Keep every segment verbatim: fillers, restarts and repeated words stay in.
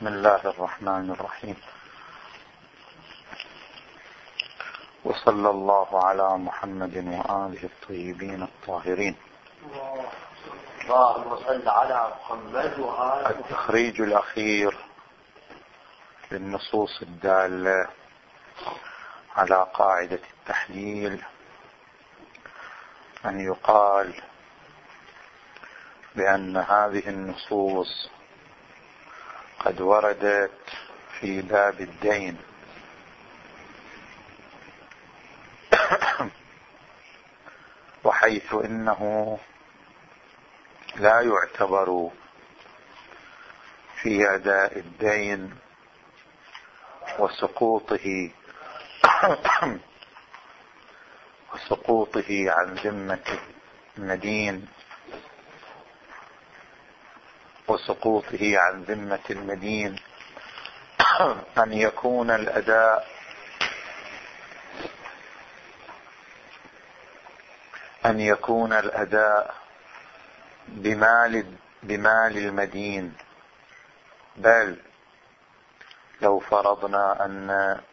بسم الله الرحمن الرحيم، وصلى الله على محمد وآله الطيبين الطاهرين. اللهم صل على محمد وآله. التخريج الأخير للنصوص الدالة على قاعدة التحليل، أن يقال بأن هذه النصوص قد وردت في باب الدين، وحيث إنه لا يعتبر في أداء الدين وسقوطه وسقوطه عن ذمة المدين وسقوطه عن ذمة المدين أن يكون الأداء أن يكون الأداء بمال بمال المدين، بل لو فرضنا أن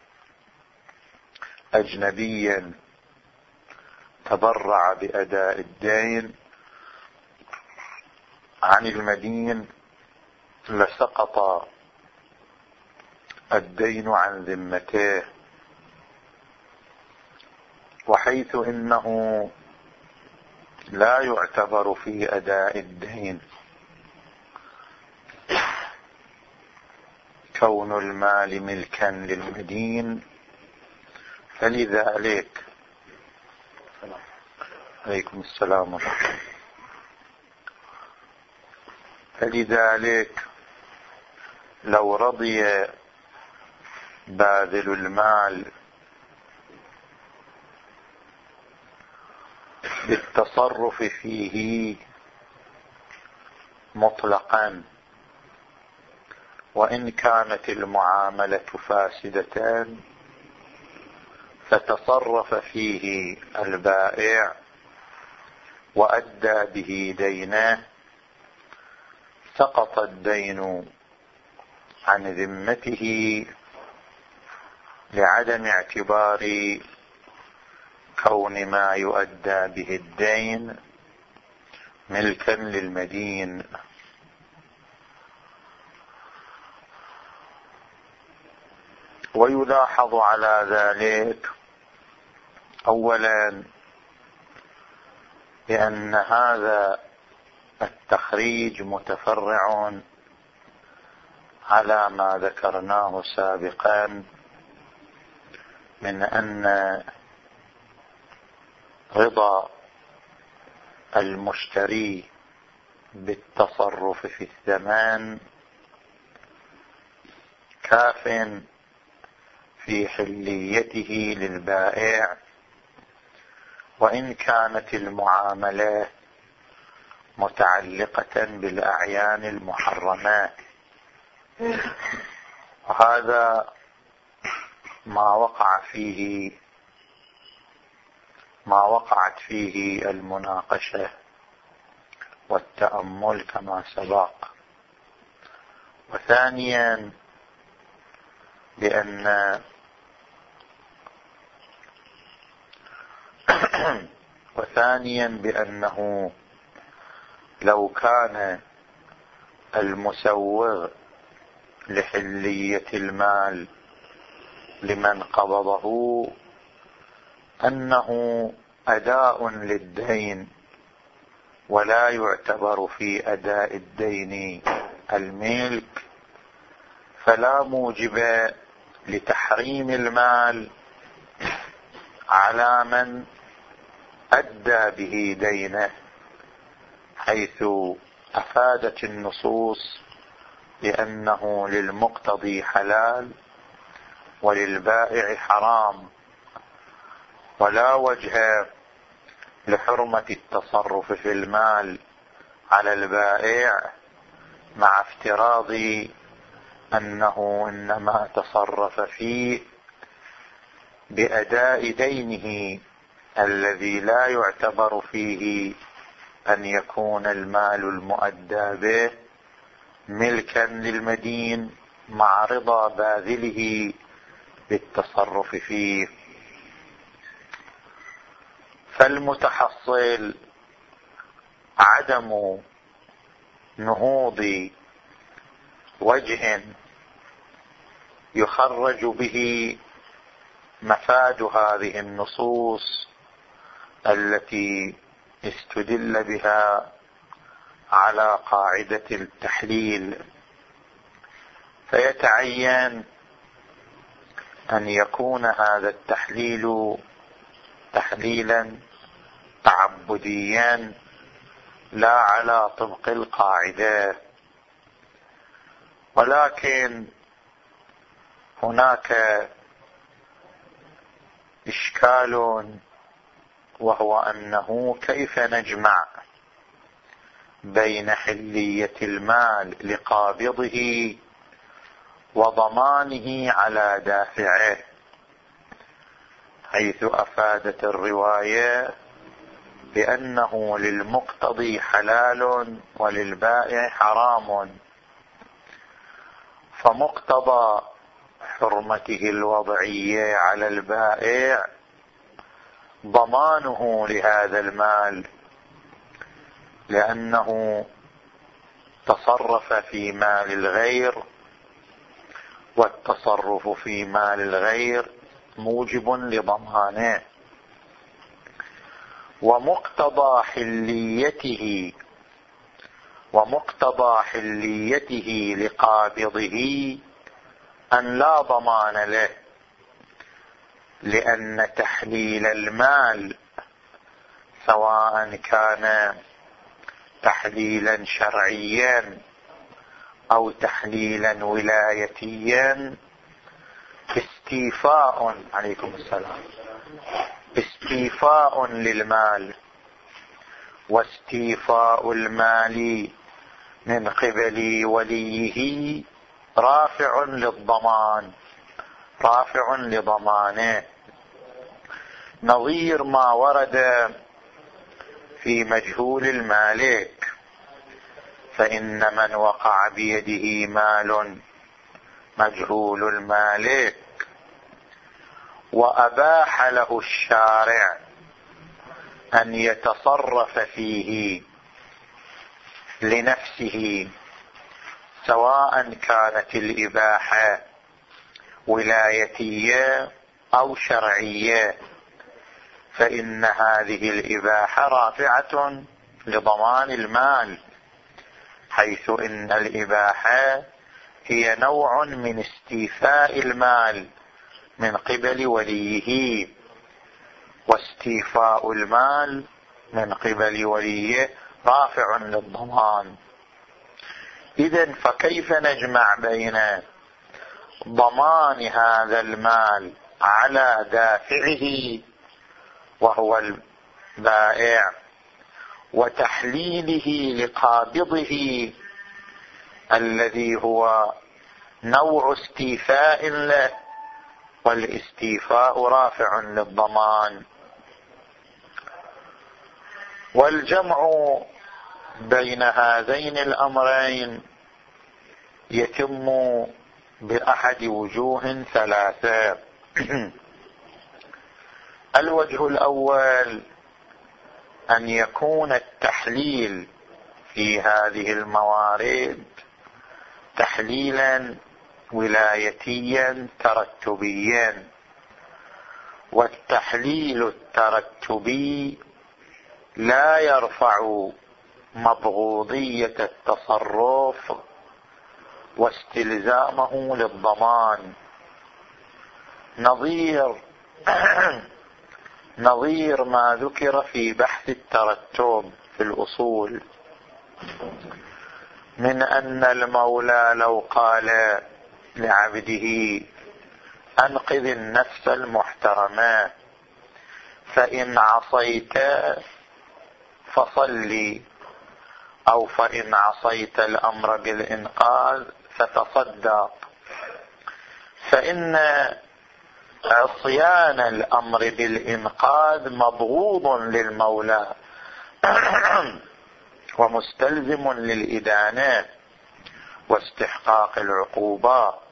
أجنبيا تبرع بأداء الدين عن المدين لسقط الدين عن ذمته، وحيث إنه لا يعتبر في أداء الدين كون المال ملكا للمدين، فلذلك عليكم السلام ورحمة الله. فلذلك لو رضي باذل المال بالتصرف فيه مطلقا، وإن كانت المعاملة فاسدة، فتصرف فيه البائع وأدى به دينه، سقط الدين عن ذمته لعدم اعتبار كون ما يؤدى به الدين ملكا للمدين. ويلاحظ على ذلك أولا بأن هذا التخريج متفرع على ما ذكرناه سابقا من أن رضا المشتري بالتصرف في الثمن كاف في حليته للبائع، وإن كانت المعاملة متعلقة بالأعيان المحرمات. وهذا ما وقع فيه ما وقعت فيه المناقشة والتأمل كما سبق. وثانيا بأن وثانيا بأنه لو كان المسوغ لحلية المال لمن قبضه أنه أداء للدين ولا يعتبر في أداء الدين الملك، فلا موجب لتحريم المال على من أدى به دينه، حيث أفادت النصوص بأنه للمقتضي حلال وللبائع حرام، ولا وجه لحرمة التصرف في المال على البائع، مع افتراض أنه إنما تصرف فيه بأداء دينه الذي لا يعتبر فيه أن يكون المال المؤدى به ملكا للمدين مع رضا باذله بالتصرف فيه. فالمتحصل عدم نهوض وجه يخرج به مفاد هذه النصوص التي استدل بها على قاعدة التحليل، فيتعين أن يكون هذا التحليل تحليلا تعبديا لا على طبق القاعدة. ولكن هناك إشكال، وهو أنه كيف نجمع بين حلية المال لقابضه وضمانه على دافعه، حيث أفادت الرواية بأنه للمقتضي حلال وللبائع حرام، فمقتضى حرمته الوضعية على البائع ضمانه لهذا المال، لأنه تصرف في مال الغير، والتصرف في مال الغير موجب لضمانه. ومقتضى حليته ومقتضى حليته لقابضه أن لا ضمان له، لأن تحليل المال سواء كان تحليلا شرعيا أو تحليلا ولايتيا استيفاء عليكم السلام استيفاء للمال، واستيفاء المال من قبل وليه رافع للضمان رافع لضمانه، نظير ما ورد في مجهول المالك، فإن من وقع بيده مال مجهول المالك وأباح له الشارع أن يتصرف فيه لنفسه، سواء كانت الإباحة ولايتية أو شرعية، فإن هذه الإباحة رافعة لضمان المال، حيث إن الإباحة هي نوع من استيفاء المال من قبل وليه، واستيفاء المال من قبل وليه رافع للضمان. إذن فكيف نجمع بين ضمان هذا المال على دافعه وهو البائع وتحليله لقابضه الذي هو نوع استيفاء له، والاستيفاء رافع للضمان؟ والجمع بين هذين الأمرين يتم بأحد وجوه ثلاثة. الوجه الأول أن يكون التحليل في هذه الموارد تحليلا ولايتيا ترتبيا، والتحليل الترتبي لا يرفع مبغوضية التصرف واستلزامه للضمان، نظير نظير ما ذكر في بحث الترتب في الأصول من أن المولى لو قال لعبده أنقذ النفس المحترمة فإن عصيت فصلي، أو فإن عصيت الأمر بالإنقاذ فتصدق، فإن عصيان الأمر بالإنقاذ مبغوض للمولى ومستلزم للإدانة واستحقاق العقوبة،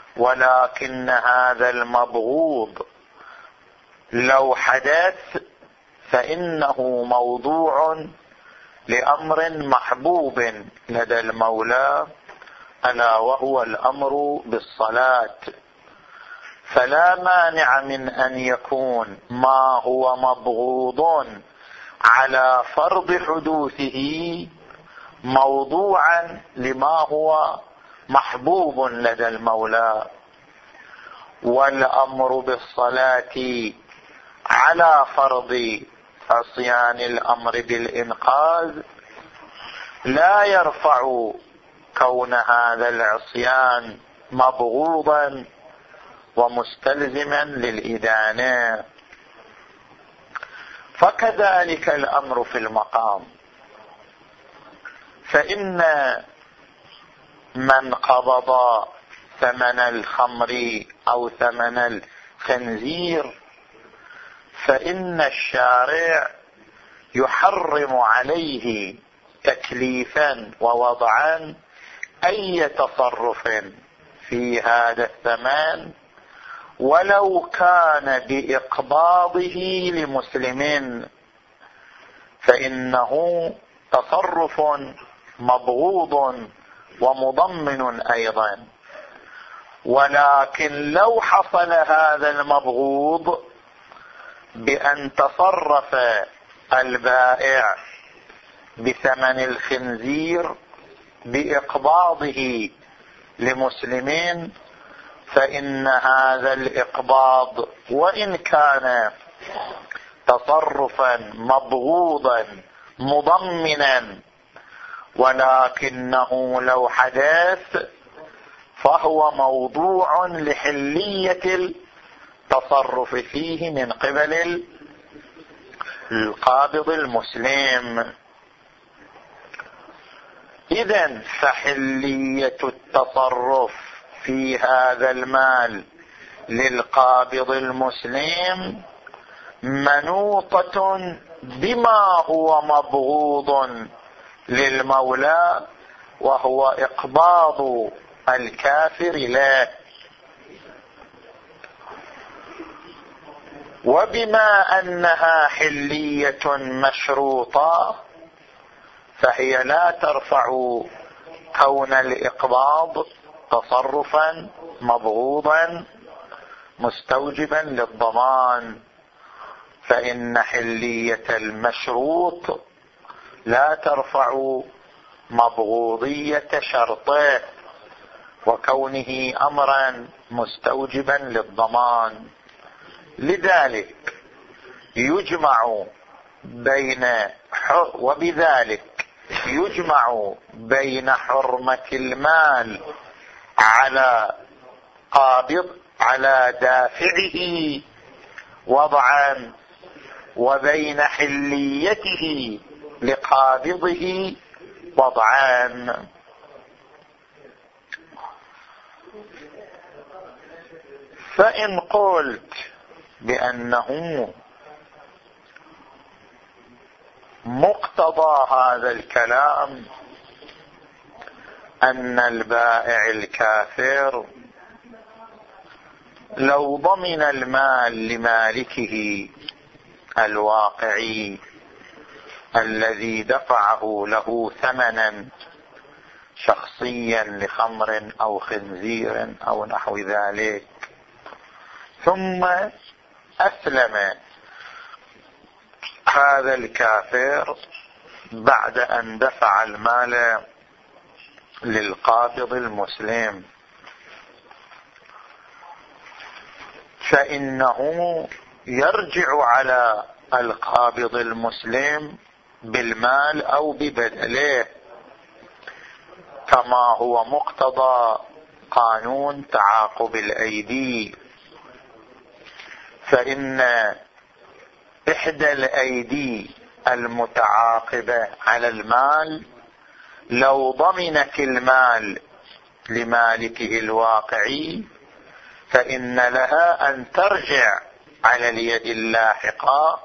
ولكن هذا المبغوض لو حدث فإنه موضوع لأمر محبوب لدى المولى، ألا وهو الأمر بالصلاة، فلا مانع من أن يكون ما هو مبغوض على فرض حدوثه موضوعا لما هو محبوب لدى المولى. والأمر بالصلاة على فرض عصيان الأمر بالإنقاذ لا يرفع كون هذا العصيان مبغوضا ومستلزما للإدانة. فكذلك الأمر في المقام، فإن من قبض ثمن الخمر أو ثمن الخنزير فإن الشارع يحرم عليه تكليفا ووضعا أي تصرف في هذا الثمن ولو كان بإقباضه لمسلم، فإنه تصرف مبغوض ومضمن أيضا. ولكن لو حصل هذا المبغوض بأن تصرف البائع بثمن الخنزير بإقباضه لمسلمين، فإن هذا الإقباض وإن كان تصرفا مبغوضا مضمنا، ولكنه لو حدث فهو موضوع لحلية التصرف فيه من قبل القابض المسلم. إذن فحلية التصرف في هذا المال للقابض المسلم منوطة بما هو مبغوض للمولى، وهو إقباض الكافر له. وبما أنها حلية مشروطة فهي لا ترفع كون الإقباض تصرفا مبغوضا مستوجبا للضمان، فإن حلية المشروط لا ترفع مبغوضية شرطه وكونه أمرا مستوجبا للضمان. لذلك يجمع بين وبذلك يجمع بين حرمة المال على قابض على دافعه وضعا، وبين حليته لقابضه وضعان. فإن قلت بأنه مقتضى هذا الكلام أن البائع الكافر لو ضمن المال لمالكه الواقعي الذي دفعه له ثمنا شخصيا لخمر أو خنزير أو نحو ذلك، ثم أسلم هذا الكافر بعد أن دفع المال للقابض المسلم، فإنه يرجع على القابض المسلم بالمال أو ببدله كما هو مقتضى قانون تعاقب الأيدي. فإن إحدى الأيدي المتعاقبة على المال لو ضمنت المال لمالكه الواقعي فإن لها أن ترجع على اليد اللاحقة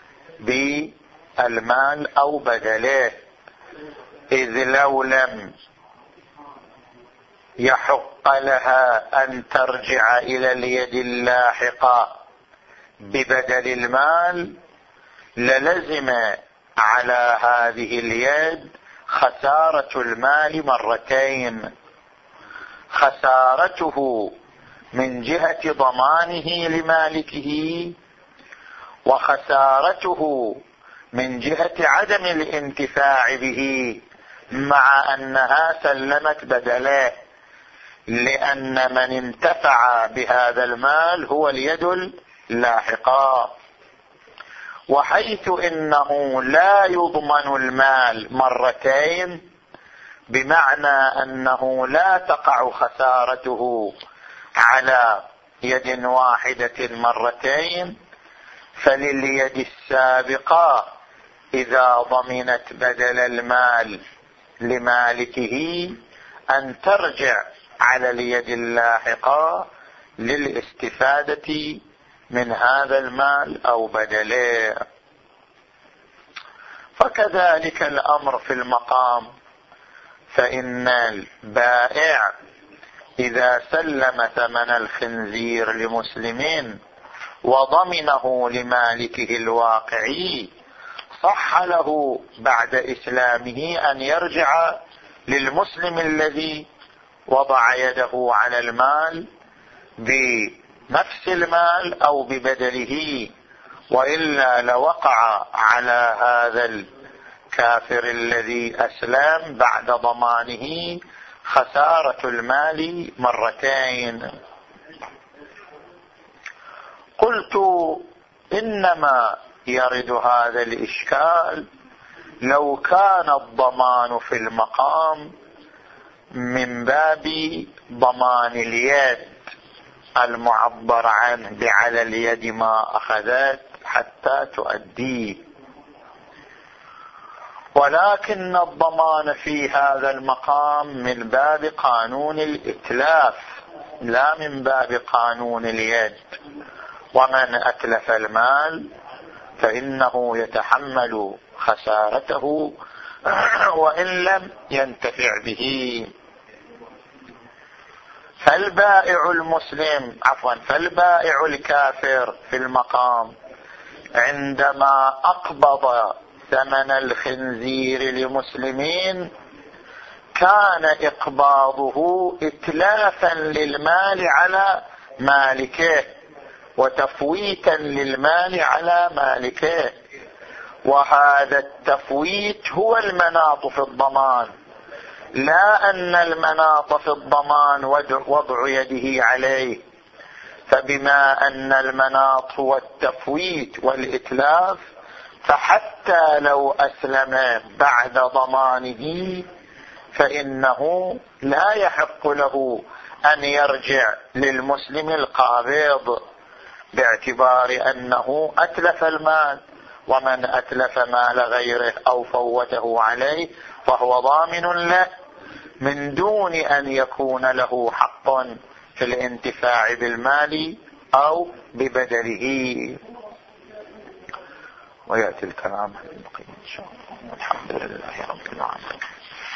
بالمال أو بدله، إذ لو لم يحق لها أن ترجع إلى اليد اللاحقة ببدل المال، للزم على هذه اليد خسارة المال مرتين: خسارته من جهة ضمانه لمالكه، وخسارته من جهة عدم الانتفاع به، مع أنها سلمت بدله، لأن من انتفع بهذا المال هو اليد اللاحقة. وحيث إنه لا يضمن المال مرتين، بمعنى أنه لا تقع خسارته على يد واحدة مرتين، فلليد السابقة إذا ضمنت بدل المال لمالكه أن ترجع على اليد اللاحقة للاستفادة من هذا المال أو بدله. فكذلك الأمر في المقام، فإن البائع إذا سلم ثمن الخنزير لمسلمين وضمنه لمالكه الواقعي، صح له بعد إسلامه أن يرجع للمسلم الذي وضع يده على المال بنفس المال أو ببدله، وإلا لوقع على هذا الكافر الذي أسلم بعد ضمانه خسارة المال مرتين. قلت إنما يرد هذا الإشكال لو كان الضمان في المقام من باب ضمان اليد المعبر عنه بعلى اليد ما أخذت حتى تؤديه، ولكن الضمان في هذا المقام من باب قانون الإتلاف لا من باب قانون اليد. ومن أتلف المال فإنه يتحمل خسارته وإن لم ينتفع به. فالبائع المسلم عفوا فالبائع الكافر في المقام عندما أقبض ثمن الخنزير لمسلمين كان إقباضه إتلافا للمال على مالكه وتفويتا للمال على مالكه، وهذا التفويت هو المناط في الضمان، لا أن المناط في الضمان وضع يده عليه. فبما أن المناط هو التفويت والإتلاف، فحتى لو أسلم بعد ضمانه فإنه لا يحق له أن يرجع للمسلم القابض، باعتبار أنه أتلف المال، ومن أتلف مال غيره أو فوته عليه فهو ضامن له من دون أن يكون له حق في الانتفاع بالمال أو ببدله. ويأتي الكلام البقية إن شاء الله. والحمد لله رب العالمين.